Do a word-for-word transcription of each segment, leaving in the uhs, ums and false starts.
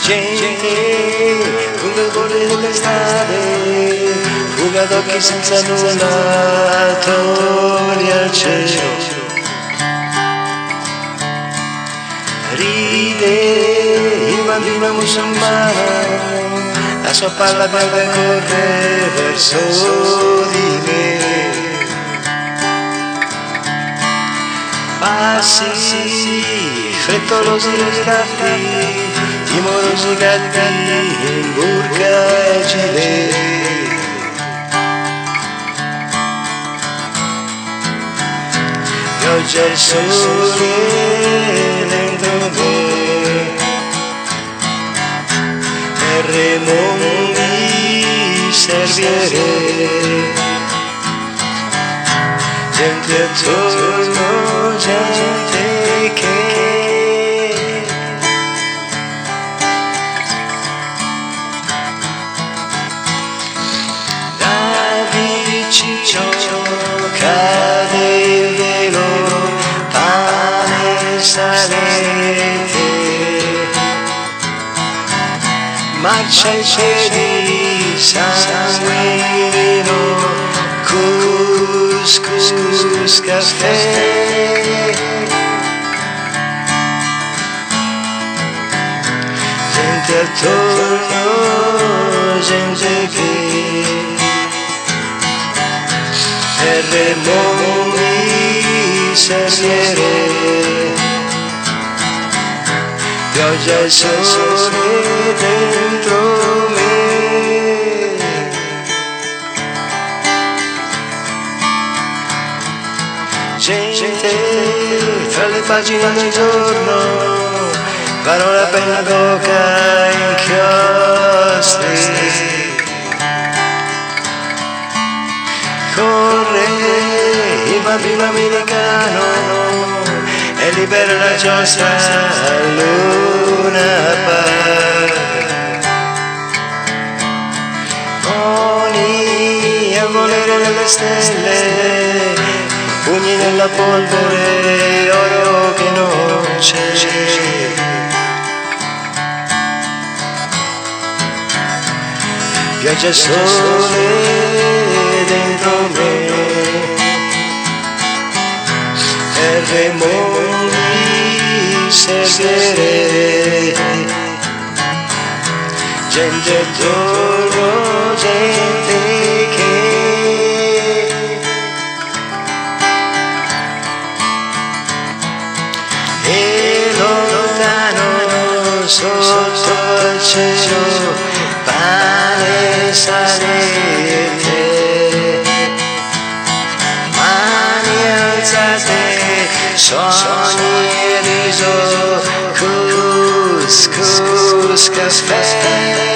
gente lungo il bordo delle strade, fuga d'occhi senza nulla, torni al cielo. Ride il bambino musulmano, la sua palla bianca corre verso di me. Passi frettolosi ritratti, timorosi gatti in burka e gilet. Pioggia e sole dentro me, terre mondi servire, gente attorno, gente che da vicino cade il velo, pane e salete, marcia in piedi, sangue in vino, couscous, caffè, gente attorno, gente che terre mondi servire, pioggia e sole dentro me. Gente tra le pagine del giorno, parola, penna d'oca, inchiostri. Corre il bambino americano e libera la giostra a Luna Park. Oni a volere nelle stelle, pugni nella polvere, oro che non c'è. Pioggia e sole dentro me, terre mondi servire, gente attorno, gente che e lontano sotto il cielo, pane e salete, mani alzate, sogni e riso, couscous, caffè,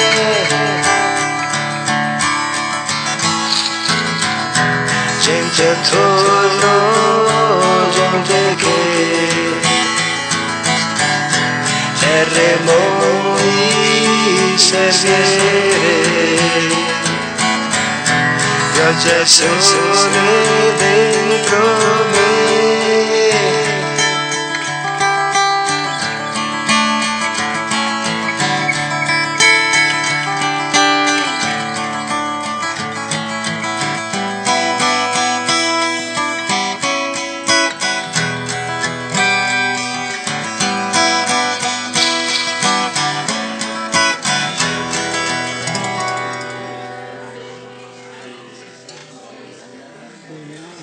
gente attorno, gente che terre mondi servire, pioggia e sole dentro me. Yeah.